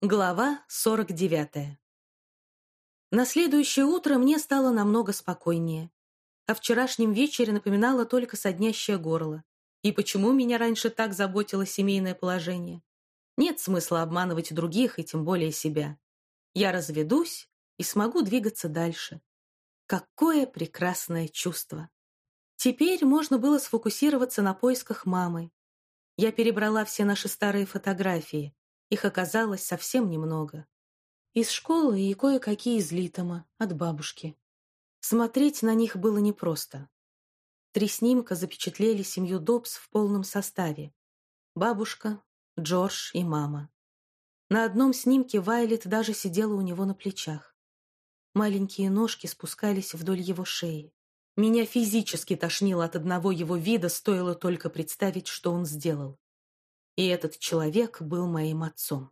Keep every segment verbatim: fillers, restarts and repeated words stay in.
Глава сорок девятая. На следующее утро мне стало намного спокойнее. О вчерашнем вечере напоминало только соднящее горло. И почему меня раньше так заботило семейное положение? Нет смысла обманывать других и тем более себя. Я разведусь и смогу двигаться дальше. Какое прекрасное чувство! Теперь можно было сфокусироваться на поисках мамы. Я перебрала все наши старые фотографии. Их оказалось совсем немного. Из школы и кое-какие из Литома, от бабушки. Смотреть на них было непросто. Три снимка запечатлели семью Добс в полном составе. Бабушка, Джордж и мама. На одном снимке Вайлет даже сидела у него на плечах. Маленькие ножки спускались вдоль его шеи. Меня физически тошнило от одного его вида, стоило только представить, что он сделал. И этот человек был моим отцом.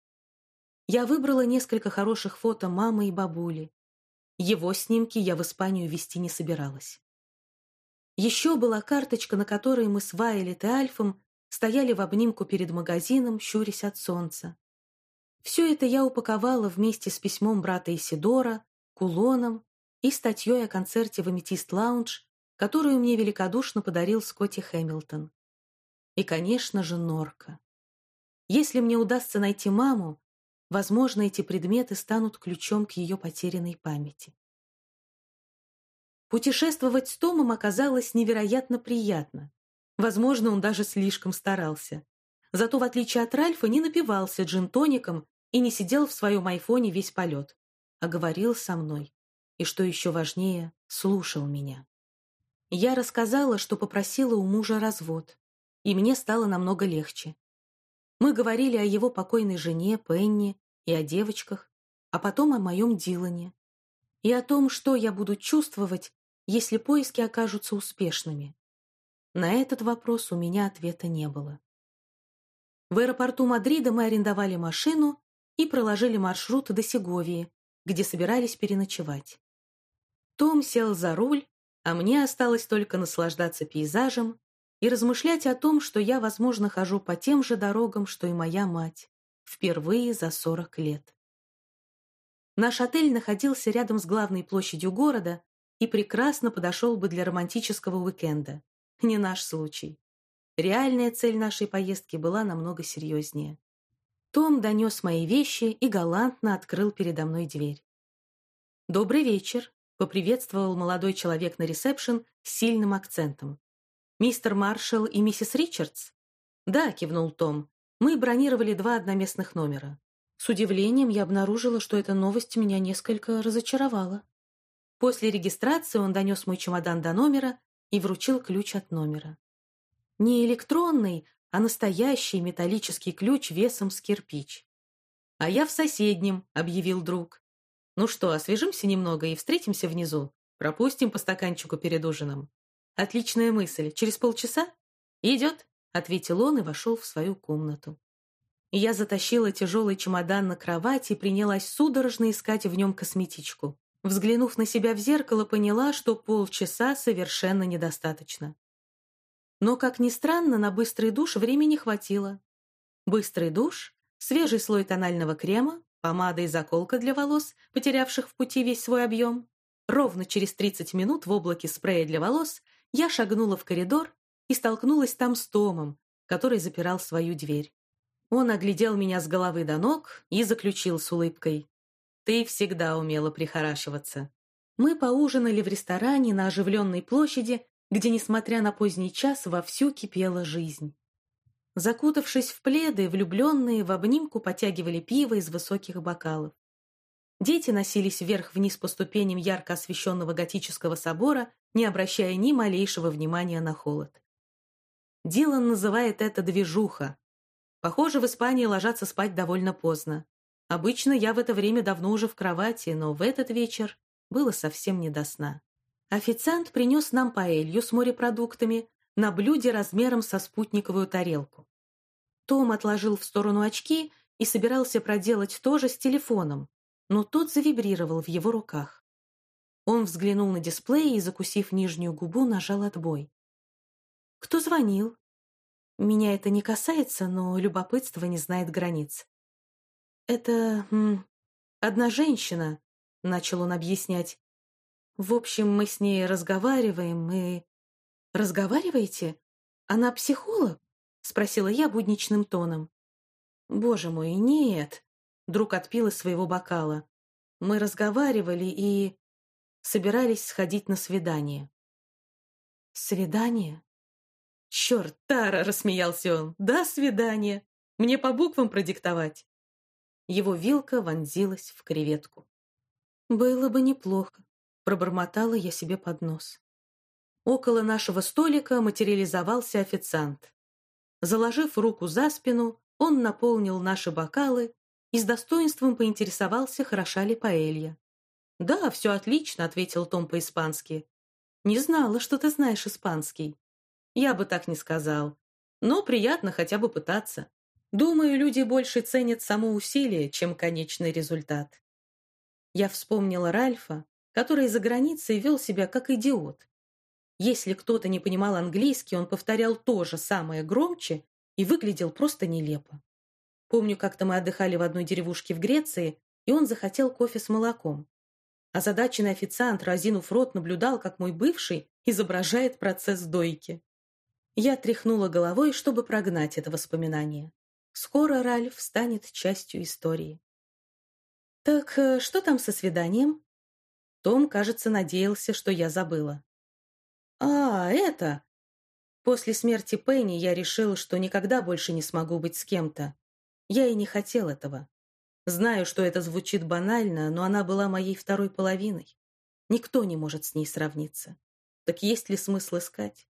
Я выбрала несколько хороших фото мамы и бабули. Его снимки я в Испанию везти не собиралась. Еще была карточка, на которой мы с Вайлет и Альфом стояли в обнимку перед магазином, щурясь от солнца. Все это я упаковала вместе с письмом брата Исидора, кулоном и статьей о концерте в Аметист Лаунж, которую мне великодушно подарил Скотти Хэмилтон. И, конечно же, норка. Если мне удастся найти маму, возможно, эти предметы станут ключом к ее потерянной памяти. Путешествовать с Томом оказалось невероятно приятно. Возможно, он даже слишком старался. Зато, в отличие от Ральфа, не напивался джин-тоником и не сидел в своем айфоне весь полет, а говорил со мной. И, что еще важнее, слушал меня. Я рассказала, что попросила у мужа развод, и мне стало намного легче. Мы говорили о его покойной жене, Пенни, и о девочках, а потом о моем Дилане. И о том, что я буду чувствовать, если поиски окажутся успешными. На этот вопрос у меня ответа не было. В аэропорту Мадрида мы арендовали машину и проложили маршрут до Сеговии, где собирались переночевать. Том сел за руль, а мне осталось только наслаждаться пейзажем и размышлять о том, что я, возможно, хожу по тем же дорогам, что и моя мать, впервые за сорок лет. Наш отель находился рядом с главной площадью города и прекрасно подошел бы для романтического уикенда. Не наш случай. Реальная цель нашей поездки была намного серьезнее. Том донес мои вещи и галантно открыл передо мной дверь. «Добрый вечер», — поприветствовал молодой человек на ресепшн с сильным акцентом. «Мистер Маршалл и миссис Ричардс?» «Да», — кивнул Том. «Мы бронировали два одноместных номера». С удивлением я обнаружила, что эта новость меня несколько разочаровала. После регистрации он донес мой чемодан до номера и вручил ключ от номера. Не электронный, а настоящий металлический ключ весом с кирпич. «А я в соседнем», — объявил друг. «Ну что, освежимся немного и встретимся внизу? Пропустим по стаканчику перед ужином». «Отличная мысль. Через полчаса?» «Идет», — ответил он и вошел в свою комнату. Я затащила тяжелый чемодан на кровать и принялась судорожно искать в нем косметичку. Взглянув на себя в зеркало, поняла, что полчаса совершенно недостаточно. Но, как ни странно, на быстрый душ времени хватило. Быстрый душ, свежий слой тонального крема, помада и заколка для волос, потерявших в пути весь свой объем. Ровно через тридцать минут в облаке спрея для волос я шагнула в коридор и столкнулась там с Томом, который запирал свою дверь. Он оглядел меня с головы до ног и заключил с улыбкой: «Ты всегда умела прихорашиваться». Мы поужинали в ресторане на оживленной площади, где, несмотря на поздний час, вовсю кипела жизнь. Закутавшись в пледы, влюбленные в обнимку потягивали пиво из высоких бокалов. Дети носились вверх-вниз по ступеням ярко освещенного готического собора, не обращая ни малейшего внимания на холод. Дилан называет это «движуха». Похоже, в Испании ложатся спать довольно поздно. Обычно я в это время давно уже в кровати, но в этот вечер было совсем не до сна. Официант принес нам паэлью с морепродуктами на блюде размером со спутниковую тарелку. Том отложил в сторону очки и собирался проделать то же с телефоном, но тот завибрировал в его руках. Он взглянул на дисплей и, закусив нижнюю губу, нажал отбой. «Кто звонил?» Меня это не касается, но любопытство не знает границ. Это м, одна женщина, начал он объяснять. В общем, мы с ней разговариваем и... Разговариваете? Она психолог? Спросила я будничным тоном. Боже мой, нет. Друг отпил из своего бокала. Мы разговаривали и... собирались сходить на свидание. Свидание? Черт, Тара, рассмеялся он. Да, свидание. Мне по буквам продиктовать. Его вилка вонзилась в креветку. Было бы неплохо, пробормотала я себе под нос. Около нашего столика материализовался официант. Заложив руку за спину, он наполнил наши бокалы и с достоинством поинтересовался, хороша ли паэлья. «Да, все отлично», — ответил Том по-испански. «Не знала, что ты знаешь испанский». «Я бы так не сказал. Но приятно хотя бы пытаться. Думаю, люди больше ценят само усилие, чем конечный результат». Я вспомнила Ральфа, который за границей вел себя как идиот. Если кто-то не понимал английский, он повторял то же самое громче и выглядел просто нелепо. Помню, как-то мы отдыхали в одной деревушке в Греции, и он захотел кофе с молоком. Озадаченный официант, разинув рот, наблюдал, как мой бывший изображает процесс дойки. Я тряхнула головой, чтобы прогнать это воспоминание. Скоро Ральф станет частью истории. «Так э, что там со свиданием?» Том, кажется, надеялся, что я забыла. «А, это...» После смерти Пенни я решил, что никогда больше не смогу быть с кем-то. Я и не хотел этого. Знаю, что это звучит банально, но она была моей второй половиной. Никто не может с ней сравниться. Так есть ли смысл искать?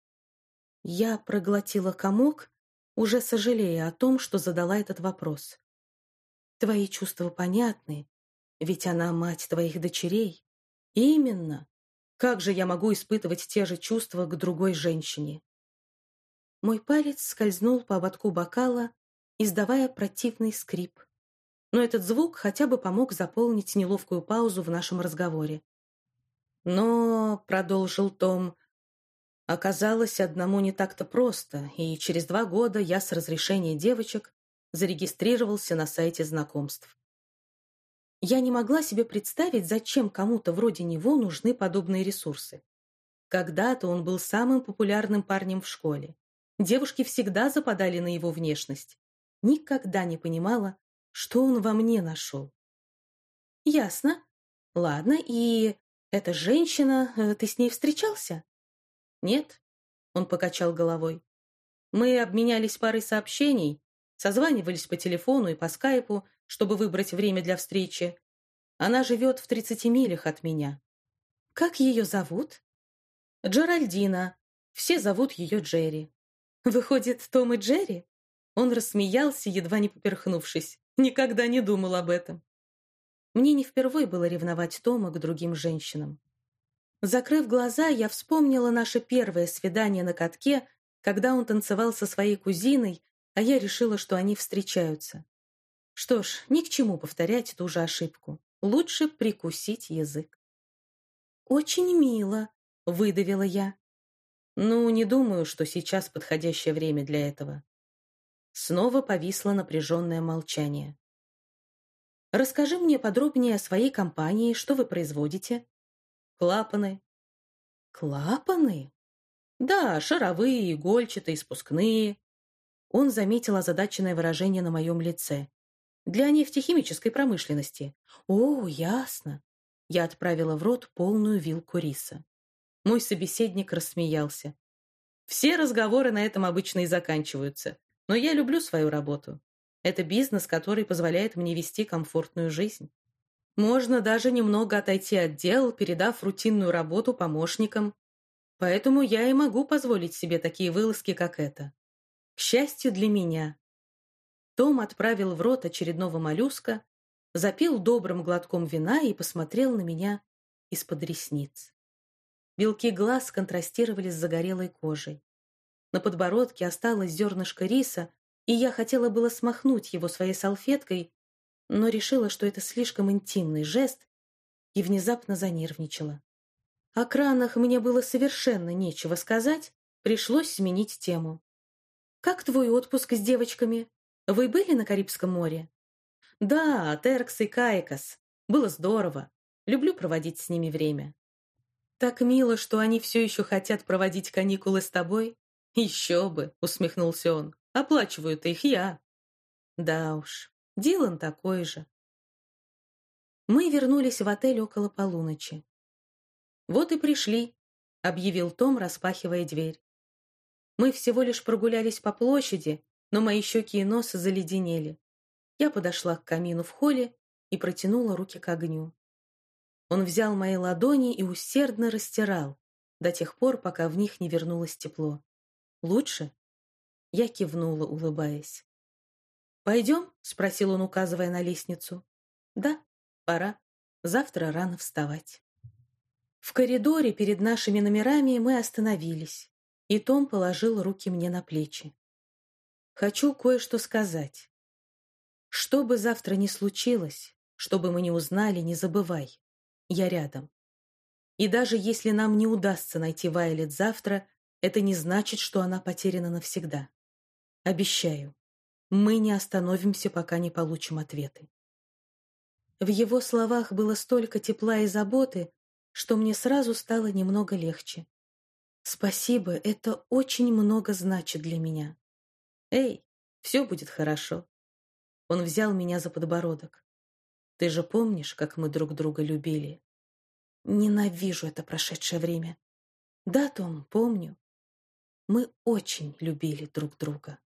Я проглотила комок, уже сожалея о том, что задала этот вопрос. Твои чувства понятны, ведь она мать твоих дочерей. Именно. Как же я могу испытывать те же чувства к другой женщине? Мой палец скользнул по ободку бокала, издавая противный скрип. Но этот звук хотя бы помог заполнить неловкую паузу в нашем разговоре. Но, — продолжил Том, — оказалось, одному не так-то просто, и через два года я с разрешения девочек зарегистрировался на сайте знакомств. Я не могла себе представить, зачем кому-то вроде него нужны подобные ресурсы. Когда-то он был самым популярным парнем в школе. Девушки всегда западали на его внешность. Никогда не понимала, что он во мне нашел. Ясно. Ладно, и эта женщина, ты с ней встречался? Нет, он покачал головой. Мы обменялись парой сообщений, созванивались по телефону и по скайпу, чтобы выбрать время для встречи. Она живет в тридцати милях от меня. Как ее зовут? Джеральдина. Все зовут ее Джерри. Выходит, Том и Джерри? Он рассмеялся, едва не поперхнувшись. Никогда не думал об этом. Мне не впервой было ревновать Тома к другим женщинам. Закрыв глаза, я вспомнила наше первое свидание на катке, когда он танцевал со своей кузиной, а я решила, что они встречаются. Что ж, ни к чему повторять ту же ошибку. Лучше прикусить язык. «Очень мило», — выдавила я. «Ну, не думаю, что сейчас подходящее время для этого». Снова повисло напряженное молчание. «Расскажи мне подробнее о своей компании, что вы производите?» «Клапаны». «Клапаны?» «Да, шаровые, игольчатые, спускные». Он заметил озадаченное выражение на моем лице. «Для нефтехимической промышленности». «О, ясно». Я отправила в рот полную вилку риса. Мой собеседник рассмеялся. «Все разговоры на этом обычно и заканчиваются. Но я люблю свою работу. Это бизнес, который позволяет мне вести комфортную жизнь. Можно даже немного отойти от дел, передав рутинную работу помощникам. Поэтому я и могу позволить себе такие вылазки, как эта. К счастью для меня». Том отправил в рот очередного моллюска, запил добрым глотком вина и посмотрел на меня из-под ресниц. Белки глаз контрастировали с загорелой кожей. На подбородке осталось зернышко риса, и я хотела было смахнуть его своей салфеткой, но решила, что это слишком интимный жест, и внезапно занервничала. О кранах мне было совершенно нечего сказать, пришлось сменить тему. «Как твой отпуск с девочками? Вы были на Карибском море?» Да, Теркс и Кайкос. Было здорово. Люблю проводить с ними время. Так мило, что они все еще хотят проводить каникулы с тобой. Еще бы, усмехнулся он. Оплачиваю-то их я. Да уж, Дилан такой же. Мы вернулись в отель около полуночи. «Вот и пришли», — объявил Том, распахивая дверь. Мы всего лишь прогулялись по площади, но мои щеки и нос заледенели. Я подошла к камину в холле и протянула руки к огню. Он взял мои ладони и усердно растирал, до тех пор, пока в них не вернулось тепло. «Лучше?» Я кивнула, улыбаясь. «Пойдем?» — спросил он, указывая на лестницу. «Да, пора. Завтра рано вставать». В коридоре перед нашими номерами мы остановились, и Том положил руки мне на плечи. «Хочу кое-что сказать. Что бы завтра ни случилось, что бы мы ни узнали, не забывай. Я рядом. И даже если нам не удастся найти Вайолет завтра, это не значит, что она потеряна навсегда. Обещаю, мы не остановимся, пока не получим ответы». В его словах было столько тепла и заботы, что мне сразу стало немного легче. Спасибо, это очень много значит для меня. Эй, все будет хорошо. Он взял меня за подбородок. Ты же помнишь, как мы друг друга любили? Ненавижу это прошедшее время. Да, Том, помню. Мы очень любили друг друга.